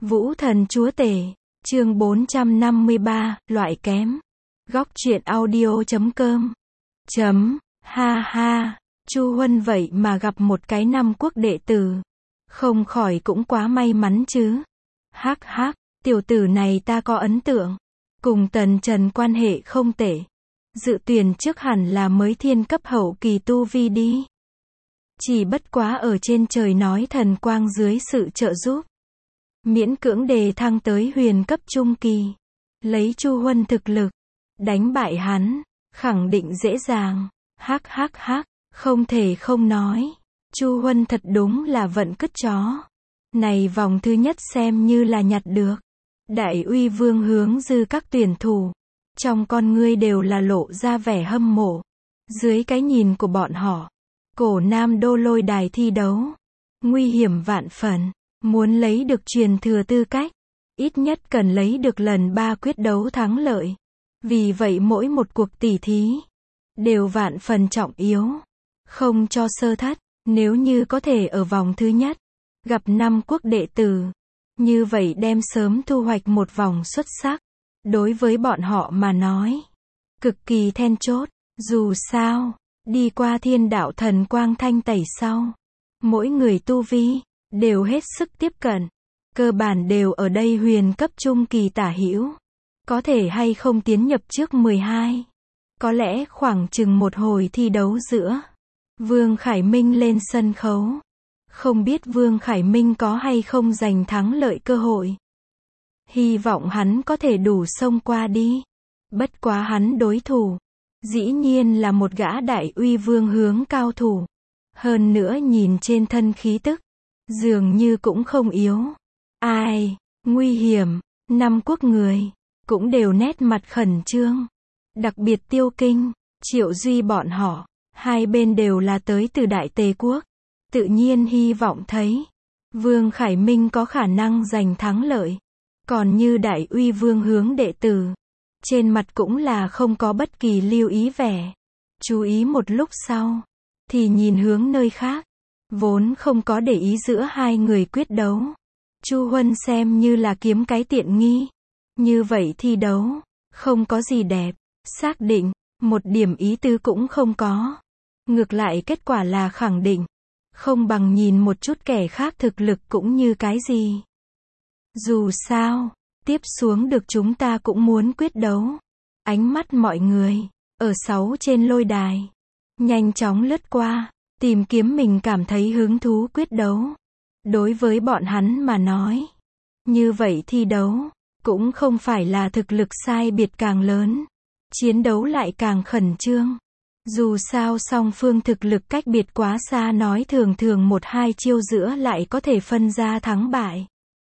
Vũ thần chúa tể, chương 453, loại kém. Góc truyện audio.com. Ha ha, Chu Huân vậy mà gặp một cái Nam quốc đệ tử. Không khỏi cũng quá may mắn chứ. Hắc hắc, tiểu tử này ta có ấn tượng. Cùng Tần Trần quan hệ không tệ. Dự tuyển trước hẳn là mới thiên cấp hậu kỳ tu vi đi. Chỉ bất quá ở trên trời nói thần quang dưới sự trợ giúp. Miễn cưỡng đề thăng tới huyền cấp trung kỳ. Lấy Chu Huân thực lực. Đánh bại hắn. Khẳng định dễ dàng. Hắc hắc hắc. Không thể không nói. Chu Huân thật đúng là vận cứt chó. Này vòng thứ nhất xem như là nhặt được. Đại uy vương hướng dư các tuyển thủ. Trong con ngươi đều là lộ ra vẻ hâm mộ. Dưới cái nhìn của bọn họ. Cổ Nam Đô lôi đài thi đấu. Nguy hiểm vạn phần. Muốn lấy được truyền thừa tư cách. Ít nhất cần lấy được lần 3 quyết đấu thắng lợi. Vì vậy mỗi một cuộc tỉ thí. Đều vạn phần trọng yếu. Không cho sơ thất. Nếu như có thể ở vòng thứ nhất. Gặp 5 quốc đệ tử. Như vậy đem sớm thu hoạch một vòng xuất sắc. Đối với bọn họ mà nói. Cực kỳ then chốt. Dù sao. Đi qua thiên đạo thần quang thanh tẩy sau. Mỗi người tu vi. Đều hết sức tiếp cận. Cơ bản đều ở đây huyền cấp trung kỳ tả hữu. Có thể hay không tiến nhập trước 12. Có lẽ khoảng chừng một hồi thi đấu giữa. Vương Khải Minh lên sân khấu. Không biết Vương Khải Minh có hay không giành thắng lợi cơ hội. Hy vọng hắn có thể đủ xông qua đi. Bất quá hắn đối thủ. Dĩ nhiên là một gã đại uy vương hướng cao thủ. Hơn nữa nhìn trên thân khí tức. Dường như cũng không yếu. Ai, nguy hiểm, 5 quốc người. Cũng đều nét mặt khẩn trương. Đặc biệt Tiêu Kinh, Triệu Duy bọn họ. Hai bên đều là tới từ Đại Tề Quốc. Tự nhiên hy vọng thấy. Vương Khải Minh có khả năng giành thắng lợi. Còn như đại uy vương hướng đệ tử. Trên mặt cũng là không có bất kỳ lưu ý vẻ. Chú ý một lúc sau. Thì nhìn hướng nơi khác. Vốn không có để ý giữa hai người quyết đấu. Chu Huân xem như là kiếm cái tiện nghi. Như vậy thi đấu. Không có gì đẹp. Xác định. Một điểm ý tứ cũng không có. Ngược lại kết quả là khẳng định. Không bằng nhìn một chút kẻ khác thực lực cũng như cái gì. Dù sao. Tiếp xuống được chúng ta cũng muốn quyết đấu. Ánh mắt mọi người. Ở 6 trên lôi đài. Nhanh chóng lướt qua. Tìm kiếm mình cảm thấy hứng thú quyết đấu. Đối với bọn hắn mà nói. Như vậy thi đấu. Cũng không phải là thực lực sai biệt càng lớn. Chiến đấu lại càng khẩn trương. Dù sao song phương thực lực cách biệt quá xa nói thường thường 1-2 chiêu giữa lại có thể phân ra thắng bại.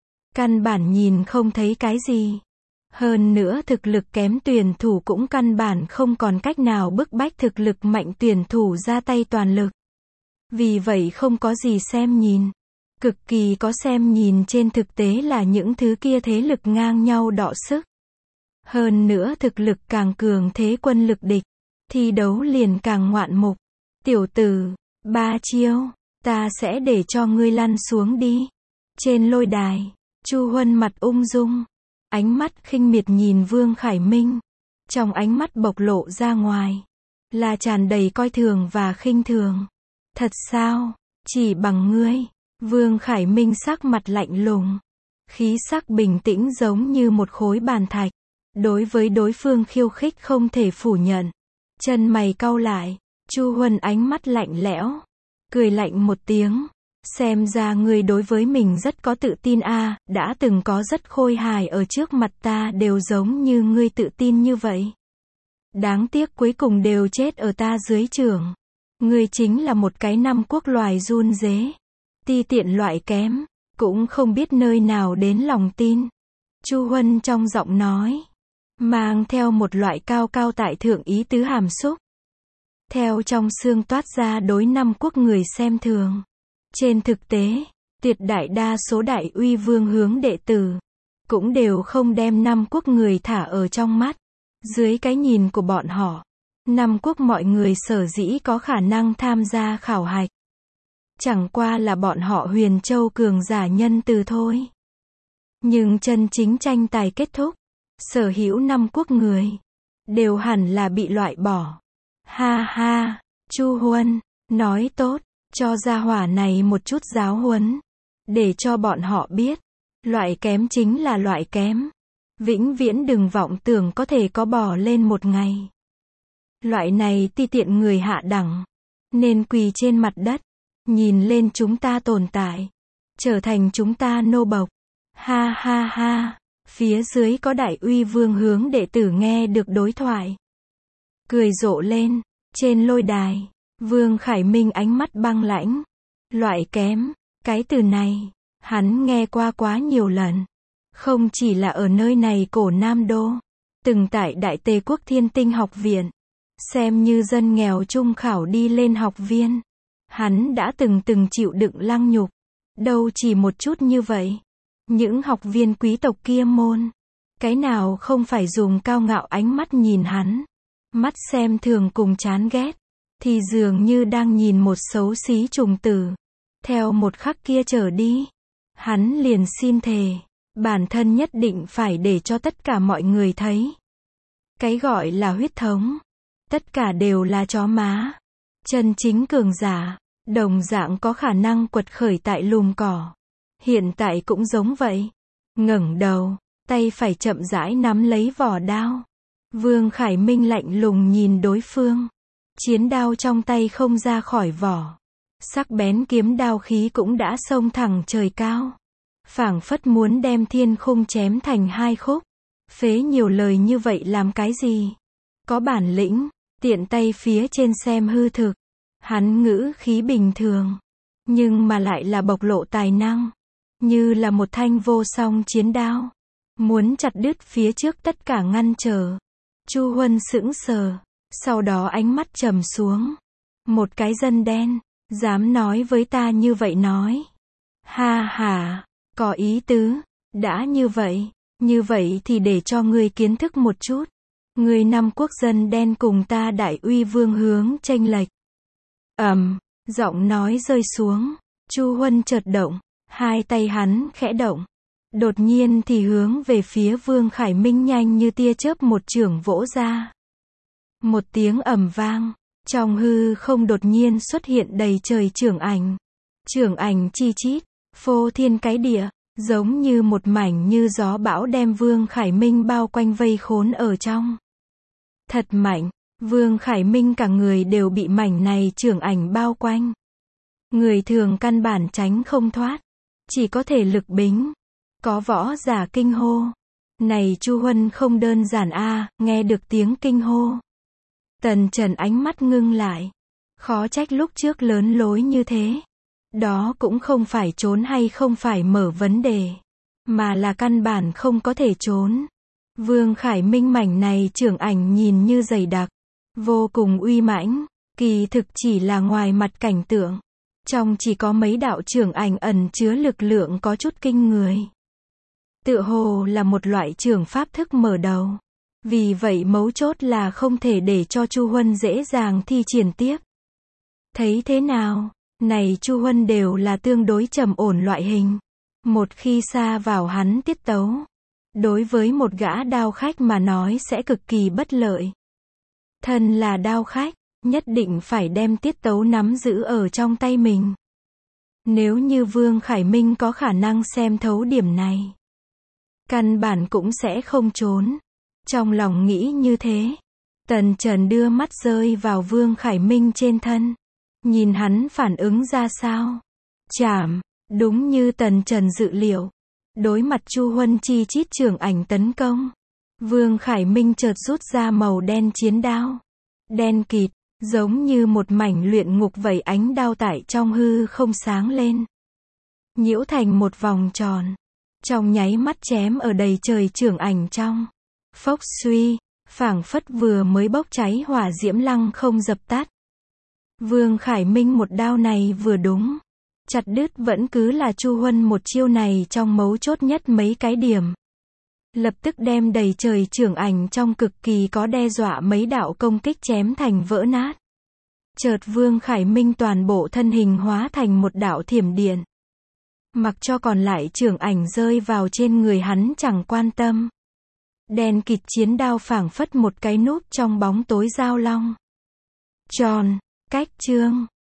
Căn bản nhìn không thấy cái gì. Hơn nữa thực lực kém tuyển thủ cũng căn bản không còn cách nào bức bách thực lực mạnh tuyển thủ ra tay toàn lực. Vì vậy không có gì xem nhìn. Cực kỳ có xem nhìn trên thực tế là những thứ kia thế lực ngang nhau đọ sức. Hơn nữa thực lực càng cường thế quân lực địch. Thi đấu liền càng ngoạn mục. Tiểu tử, 3 chiêu, ta sẽ để cho ngươi lăn xuống đi. Trên lôi đài, Chu Huân mặt ung dung. Ánh mắt khinh miệt nhìn Vương Khải Minh. Trong ánh mắt bộc lộ ra ngoài. Là tràn đầy coi thường và khinh thường. Thật sao? Chỉ bằng ngươi. Vương Khải Minh sắc mặt lạnh lùng. Khí sắc bình tĩnh giống như một khối bàn thạch. Đối với đối phương khiêu khích không thể phủ nhận. Chân mày cau lại. Chu Huân ánh mắt lạnh lẽo. Cười lạnh một tiếng. Xem ra ngươi đối với mình rất có tự tin a, đã từng có rất khôi hài ở trước mặt ta đều giống như ngươi tự tin như vậy. Đáng tiếc cuối cùng đều chết ở ta dưới chưởng. Ngươi chính là một cái 5 quốc loài run rế. Ti tiện loại kém. Cũng không biết nơi nào đến lòng tin. Chu Huân trong giọng nói. Mang theo một loại cao cao tại thượng ý tứ hàm xúc. Theo trong xương toát ra đối 5 quốc người xem thường. Trên thực tế, tuyệt đại đa số đại uy vương hướng đệ tử. Cũng đều không đem 5 quốc người thả ở trong mắt. Dưới cái nhìn của bọn họ. 5 quốc mọi người sở dĩ có khả năng tham gia khảo hạch. Chẳng qua là bọn họ Huyền Châu cường giả nhân từ thôi. Nhưng chân chính tranh tài kết thúc, sở hữu 5 quốc người đều hẳn là bị loại bỏ. Ha ha, Chu Huân, nói tốt, cho gia hỏa này một chút giáo huấn, để cho bọn họ biết, loại kém chính là loại kém. Vĩnh viễn đừng vọng tưởng có thể có bò lên một ngày. Loại này ti tiện người hạ đẳng, nên quỳ trên mặt đất, nhìn lên chúng ta tồn tại, trở thành chúng ta nô bộc. Ha ha ha, phía dưới có Đại Uy Vương hướng đệ tử nghe được đối thoại, cười rộ lên. Trên lôi đài, Vương Khải Minh ánh mắt băng lãnh. Loại kém, cái từ này, hắn nghe qua quá nhiều lần. Không chỉ là ở nơi này cổ Nam Đô, từng tại Đại Tề Quốc Thiên Tinh học viện, xem như dân nghèo trung khảo đi lên học viên. Hắn đã từng chịu đựng lăng nhục, đâu chỉ một chút như vậy. Những học viên quý tộc kia môn, cái nào không phải dùng cao ngạo ánh mắt nhìn hắn, mắt xem thường cùng chán ghét, thì dường như đang nhìn một xấu xí trùng tử. Theo một khắc kia trở đi, hắn liền xin thề, bản thân nhất định phải để cho tất cả mọi người thấy. Cái gọi là huyết thống, tất cả đều là chó má. Chân chính cường giả, đồng dạng có khả năng quật khởi tại lùm cỏ. Hiện tại cũng giống vậy. Ngẩng đầu, tay phải chậm rãi nắm lấy vỏ đao. Vương Khải Minh lạnh lùng nhìn đối phương. Chiến đao trong tay không ra khỏi vỏ. Sắc bén kiếm đao khí cũng đã xông thẳng trời cao. Phảng phất muốn đem thiên khung chém thành 2 khúc. Phế nhiều lời như vậy làm cái gì? Có bản lĩnh, tiện tay phía trên xem hư thực. Hắn ngữ khí bình thường, nhưng mà lại là bộc lộ tài năng. Như là một thanh vô song chiến đao, muốn chặt đứt phía trước tất cả ngăn trở. Chu Huân sững sờ, sau đó ánh mắt trầm xuống. Một cái dân đen, dám nói với ta như vậy nói. Ha ha, có ý tứ, đã như vậy thì để cho ngươi kiến thức một chút. Ngươi 5 quốc dân đen cùng ta Đại Uy Vương hướng chênh lệch. Giọng nói rơi xuống, Chu Huân chợt động, hai tay hắn khẽ động. Đột nhiên thì hướng về phía Vương Khải Minh nhanh như tia chớp một chưởng vỗ ra. Một tiếng ầm vang, trong hư không đột nhiên xuất hiện đầy trời chưởng ảnh. Chưởng ảnh chi chít, phô thiên cái địa, giống như một mảnh như gió bão đem Vương Khải Minh bao quanh vây khốn ở trong. Thật mạnh, Vương Khải Minh cả người đều bị mảnh này chưởng ảnh bao quanh. Người thường căn bản tránh không thoát, chỉ có thể lực bính. Có võ giả kinh hô. Này Chu Huân không đơn giản a, nghe được tiếng kinh hô. Tần Trần ánh mắt ngưng lại. Khó trách lúc trước lớn lối như thế. Đó cũng không phải trốn hay không phải mở vấn đề, mà là căn bản không có thể trốn. Vương Khải Minh mảnh này chưởng ảnh nhìn như dày đặc, vô cùng uy mãnh, kỳ thực chỉ là ngoài mặt cảnh tượng. Trong chỉ có mấy đạo chưởng ảnh ẩn chứa lực lượng có chút kinh người. Tựa hồ là một loại chưởng pháp thức mở đầu. Vì vậy mấu chốt là không thể để cho Chu Huân dễ dàng thi triển tiếp. Thấy thế nào? Này Chu Huân đều là tương đối trầm ổn loại hình. Một khi sa vào hắn tiết tấu, đối với một gã đao khách mà nói sẽ cực kỳ bất lợi. Thân là đao khách, nhất định phải đem tiết tấu nắm giữ ở trong tay mình. Nếu như Vương Khải Minh có khả năng xem thấu điểm này, căn bản cũng sẽ không trốn. Trong lòng nghĩ như thế, Tần Trần đưa mắt rơi vào Vương Khải Minh trên thân. Nhìn hắn phản ứng ra sao. Chảm, đúng như Tần Trần dự liệu. Đối mặt Chu Huân chi chít chưởng ảnh tấn công, Vương Khải Minh chợt rút ra màu đen chiến đao. Đen kịt, giống như một mảnh luyện ngục vậy, ánh đao tại trong hư không sáng lên. Nhiễu thành một vòng tròn. Trong nháy mắt chém ở đầy trời chưởng ảnh trong. Phốc suy, phảng phất vừa mới bốc cháy hỏa diễm lăng không dập tắt. Vương Khải Minh một đao này vừa đúng, chặt đứt vẫn cứ là Chu Huân một chiêu này trong mấu chốt nhất mấy cái điểm. Lập tức đem đầy trời chưởng ảnh trong cực kỳ có đe dọa mấy đạo công kích chém thành vỡ nát. Chợt Vương Khải Minh toàn bộ thân hình hóa thành một đạo thiểm điện. Mặc cho còn lại trưởng ảnh rơi vào trên người hắn chẳng quan tâm. Đen kịt chiến đao phảng phất một cái núp trong bóng tối giao long. Tròn, cách chương.